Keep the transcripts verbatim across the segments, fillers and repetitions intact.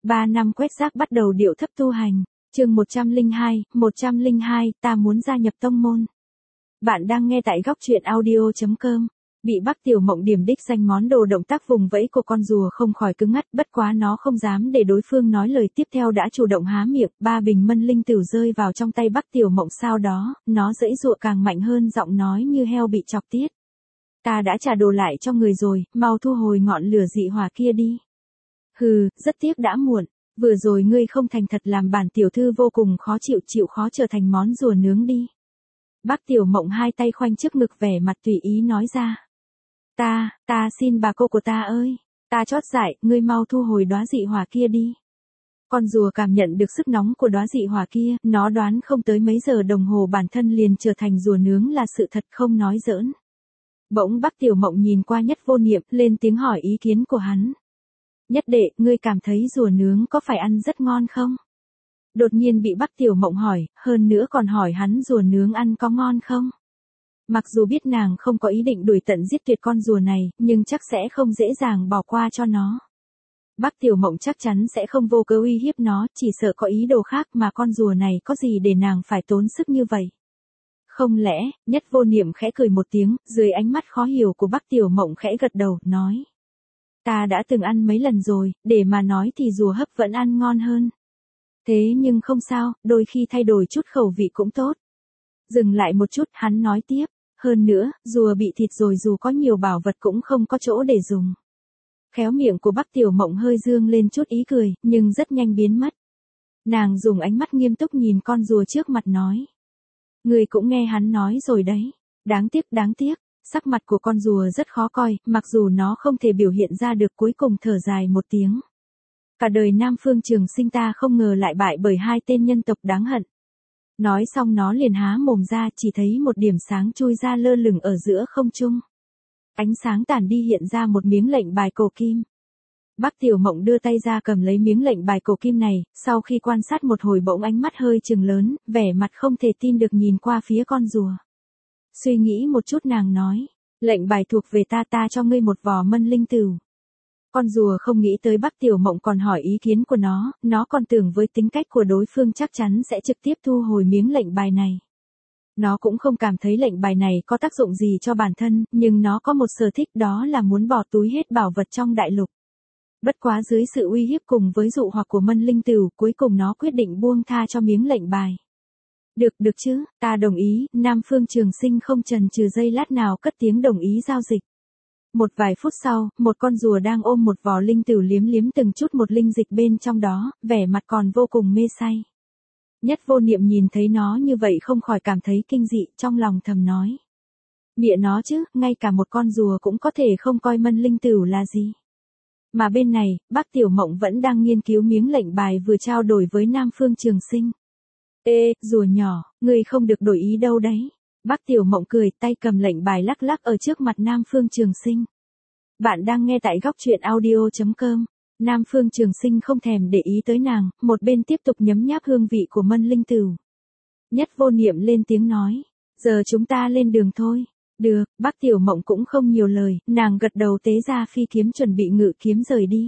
Ba năm quét rác bắt đầu điệu thấp tu hành. Chương một trăm lẻ hai, một trăm lẻ hai, ta muốn gia nhập tông môn. Bạn đang nghe tại góc truyện audio chấm com. Bị Bắc Tiểu Mộng điểm đích danh món đồ động tác vùng vẫy của con rùa không khỏi cứng ngắt, bất quá nó không dám để đối phương nói lời tiếp theo đã chủ động há miệng, ba bình mân linh tửu rơi vào trong tay Bắc Tiểu Mộng, sau đó, nó giãy giụa càng mạnh hơn, giọng nói như heo bị chọc tiết. Ta đã trả đồ lại cho người rồi, mau thu hồi ngọn lửa dị hỏa kia đi. Hừ, rất tiếc đã muộn, vừa rồi ngươi không thành thật làm bản tiểu thư vô cùng khó chịu, chịu khó trở thành món rùa nướng đi. Bắc Tiểu Mộng hai tay khoanh trước ngực, vẻ mặt tùy ý nói ra. Ta, ta xin bà cô của ta ơi, ta chót dại, ngươi mau thu hồi đóa dị hỏa kia đi. Con rùa cảm nhận được sức nóng của đóa dị hỏa kia, nó đoán không tới mấy giờ đồng hồ bản thân liền trở thành rùa nướng là sự thật, không nói giỡn. Bỗng Bắc Tiểu Mộng nhìn qua Nhất Vô Niệm, lên tiếng hỏi ý kiến của hắn. Nhất đệ, ngươi cảm thấy rùa nướng có phải ăn rất ngon không? Đột nhiên bị Bắc Tiểu Mộng hỏi, hơn nữa còn hỏi hắn rùa nướng ăn có ngon không? Mặc dù biết nàng không có ý định đuổi tận giết tuyệt con rùa này, nhưng chắc sẽ không dễ dàng bỏ qua cho nó. Bắc Tiểu Mộng chắc chắn sẽ không vô cớ uy hiếp nó, chỉ sợ có ý đồ khác, mà con rùa này có gì để nàng phải tốn sức như vậy. Không lẽ, Nhất Vô Niệm khẽ cười một tiếng, dưới ánh mắt khó hiểu của Bắc Tiểu Mộng khẽ gật đầu, nói. Ta đã từng ăn mấy lần rồi, để mà nói thì rùa hấp vẫn ăn ngon hơn. Thế nhưng không sao, đôi khi thay đổi chút khẩu vị cũng tốt. Dừng lại một chút, hắn nói tiếp. Hơn nữa, rùa bị thịt rồi dù có nhiều bảo vật cũng không có chỗ để dùng. Khéo miệng của Bắc Tiểu Mộng hơi dương lên chút ý cười, nhưng rất nhanh biến mất. Nàng dùng ánh mắt nghiêm túc nhìn con rùa trước mặt nói. Người cũng nghe hắn nói rồi đấy. Đáng tiếc, đáng tiếc. Sắc mặt của con rùa rất khó coi, mặc dù nó không thể biểu hiện ra được, cuối cùng thở dài một tiếng. Cả đời Nam Phương Trường Sinh ta không ngờ lại bại bởi hai tên nhân tộc đáng hận. Nói xong nó liền há mồm ra, chỉ thấy một điểm sáng chui ra lơ lửng ở giữa không trung. Ánh sáng tản đi hiện ra một miếng lệnh bài cổ kim. Bắc Tiểu Mộng đưa tay ra cầm lấy miếng lệnh bài cổ kim này, sau khi quan sát một hồi bỗng ánh mắt hơi trừng lớn, vẻ mặt không thể tin được nhìn qua phía con rùa. Suy nghĩ một chút nàng nói, lệnh bài thuộc về ta, ta cho ngươi một vò mân linh tửu. Con rùa không nghĩ tới Bắc Tiểu Mộng còn hỏi ý kiến của nó, nó còn tưởng với tính cách của đối phương chắc chắn sẽ trực tiếp thu hồi miếng lệnh bài này. Nó cũng không cảm thấy lệnh bài này có tác dụng gì cho bản thân, nhưng nó có một sở thích, đó là muốn bỏ túi hết bảo vật trong đại lục. Bất quá dưới sự uy hiếp cùng với dụ hoặc của mân linh tửu, cuối cùng nó quyết định buông tha cho miếng lệnh bài. Được, được chứ, ta đồng ý. Nam Phương Trường Sinh không chần chừ giây lát nào cất tiếng đồng ý giao dịch. Một vài phút sau, một con rùa đang ôm một vò linh tửu liếm liếm từng chút một linh dịch bên trong đó, vẻ mặt còn vô cùng mê say. Nhất Vô Niệm nhìn thấy nó như vậy không khỏi cảm thấy kinh dị, trong lòng thầm nói. Mẹ nó chứ, ngay cả một con rùa cũng có thể không coi mân linh tửu là gì. Mà bên này, Bắc Tiểu Mộng vẫn đang nghiên cứu miếng lệnh bài vừa trao đổi với Nam Phương Trường Sinh. Ê, rùa nhỏ, ngươi không được đổi ý đâu đấy. Bắc Tiểu Mộng cười, tay cầm lệnh bài lắc lắc ở trước mặt Nam Phương Trường Sinh. Bạn đang nghe tại góc truyện audio chấm com. Nam Phương Trường Sinh không thèm để ý tới nàng, một bên tiếp tục nhấm nháp hương vị của mân linh tửu. Nhất Vô Niệm lên tiếng nói, giờ chúng ta lên đường thôi. Được, Bắc Tiểu Mộng cũng không nhiều lời, nàng gật đầu tế ra phi kiếm chuẩn bị ngự kiếm rời đi.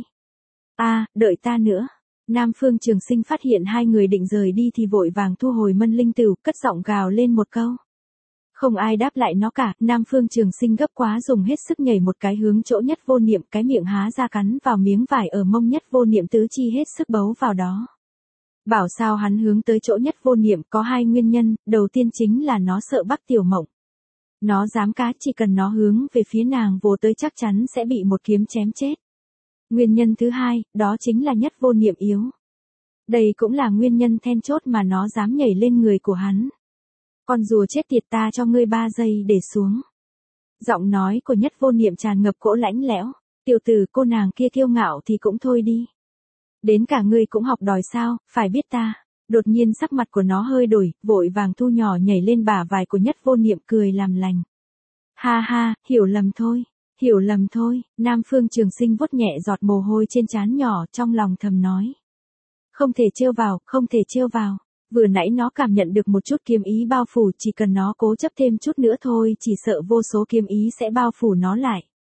À, đợi ta nữa. Nam Phương Trường Sinh phát hiện hai người định rời đi thì vội vàng thu hồi mân linh tửu, cất giọng gào lên một câu. Không ai đáp lại nó cả, Nam Phương Trường Sinh gấp quá dùng hết sức nhảy một cái hướng chỗ Nhất Vô Niệm, cái miệng há ra cắn vào miếng vải ở mông Nhất Vô Niệm, tứ chi hết sức bấu vào đó. Bảo sao hắn hướng tới chỗ Nhất Vô Niệm có hai nguyên nhân, đầu tiên chính là nó sợ Bắc Tiểu Mộng. Nó dám cá, chỉ cần nó hướng về phía nàng vồ tới chắc chắn sẽ bị một kiếm chém chết. Nguyên nhân thứ hai, đó chính là Nhất Vô Niệm yếu. Đây cũng là nguyên nhân then chốt mà nó dám nhảy lên người của hắn. Con rùa chết tiệt, ta cho ngươi ba giây để xuống. Giọng nói của Nhất Vô Niệm tràn ngập cỗ lãnh lẽo. Tiểu tử, cô nàng kia kiêu ngạo thì cũng thôi đi. Đến cả ngươi cũng học đòi sao, phải biết ta. Đột nhiên sắc mặt của nó hơi đổi, vội vàng thu nhỏ nhảy lên bả vai của Nhất Vô Niệm, cười làm lành. Ha ha, hiểu lầm thôi, hiểu lầm thôi. Nam Phương Trường Sinh vuốt nhẹ giọt mồ hôi trên trán nhỏ, trong lòng thầm nói. Không thể trêu vào, không thể trêu vào. Vừa nãy nó cảm nhận được một chút kiếm ý bao phủ, chỉ cần nó cố chấp thêm chút nữa thôi, chỉ sợ vô số kiếm ý sẽ bao phủ nó lại.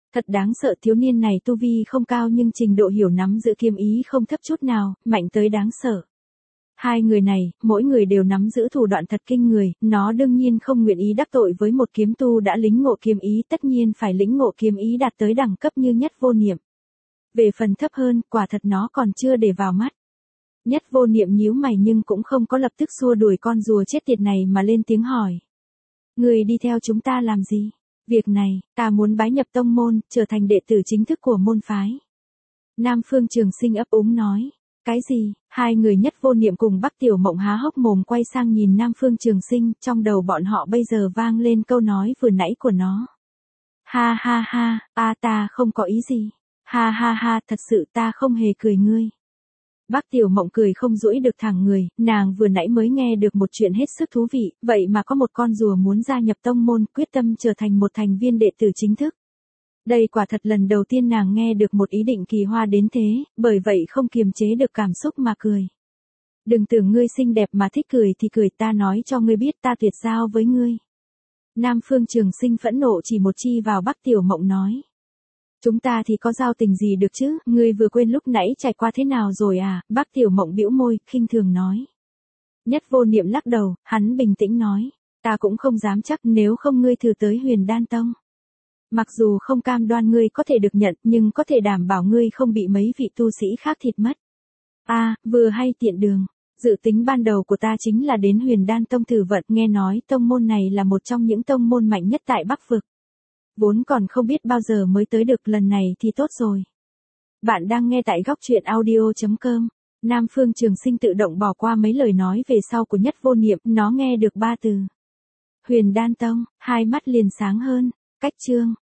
Thật đáng sợ, thiếu niên này tu vi không cao nhưng trình độ hiểu nắm giữ kiếm ý không thấp chút nào, mạnh tới đáng sợ. Hai người này, mỗi người đều nắm giữ thủ đoạn thật kinh người, nó đương nhiên không nguyện ý đắc tội với một kiếm tu đã lĩnh ngộ kiếm ý, tất nhiên phải lĩnh ngộ kiếm ý đạt tới đẳng cấp như Nhất Vô Niệm. Về phần thấp hơn, quả thật nó còn chưa để vào mắt. Nhất Vô Niệm nhíu mày nhưng cũng không có lập tức xua đuổi con rùa chết tiệt này mà lên tiếng hỏi. Người đi theo chúng ta làm gì? Việc này, ta muốn bái nhập tông môn, trở thành đệ tử chính thức của môn phái. Nam Phương Trường Sinh ấp úng nói. Cái gì? Hai người Nhất Vô Niệm cùng Bắc Tiểu Mộng há hốc mồm quay sang nhìn Nam Phương Trường Sinh, trong đầu bọn họ bây giờ vang lên câu nói vừa nãy của nó. Ha ha ha, a ta không có ý gì. Ha ha ha, thật sự ta không hề cười ngươi. Bắc Tiểu Mộng cười không duỗi được thẳng người, nàng vừa nãy mới nghe được một chuyện hết sức thú vị, vậy mà có một con rùa muốn gia nhập tông môn, quyết tâm trở thành một thành viên đệ tử chính thức. Đây quả thật lần đầu tiên nàng nghe được một ý định kỳ hoa đến thế, bởi vậy không kiềm chế được cảm xúc mà cười. Đừng tưởng ngươi xinh đẹp mà thích cười thì cười, ta nói cho ngươi biết ta tuyệt giao với ngươi. Nam Phương Trường Sinh phẫn nộ chỉ một chi vào Bắc Tiểu Mộng nói. Chúng ta thì có giao tình gì được chứ, ngươi vừa quên lúc nãy trải qua thế nào rồi à, Bắc Tiểu Mộng bĩu môi, khinh thường nói. Nhất Vô Niệm lắc đầu, hắn bình tĩnh nói, ta cũng không dám chắc, nếu không ngươi thử tới Huyền Đan Tông. Mặc dù không cam đoan ngươi có thể được nhận, nhưng có thể đảm bảo ngươi không bị mấy vị tu sĩ khác thịt mất. A, à, vừa hay tiện đường, dự tính ban đầu của ta chính là đến Huyền Đan Tông thử vận, nghe nói tông môn này là một trong những tông môn mạnh nhất tại Bắc Vực. Vốn còn không biết bao giờ mới tới được, lần này thì tốt rồi. Bạn đang nghe tại góc truyện audio chấm com. Nam Phương Trường Sinh tự động bỏ qua mấy lời nói về sau của Nhất Vô Niệm, nó nghe được ba từ. Huyền Đan Tông, hai mắt liền sáng hơn. Cách chương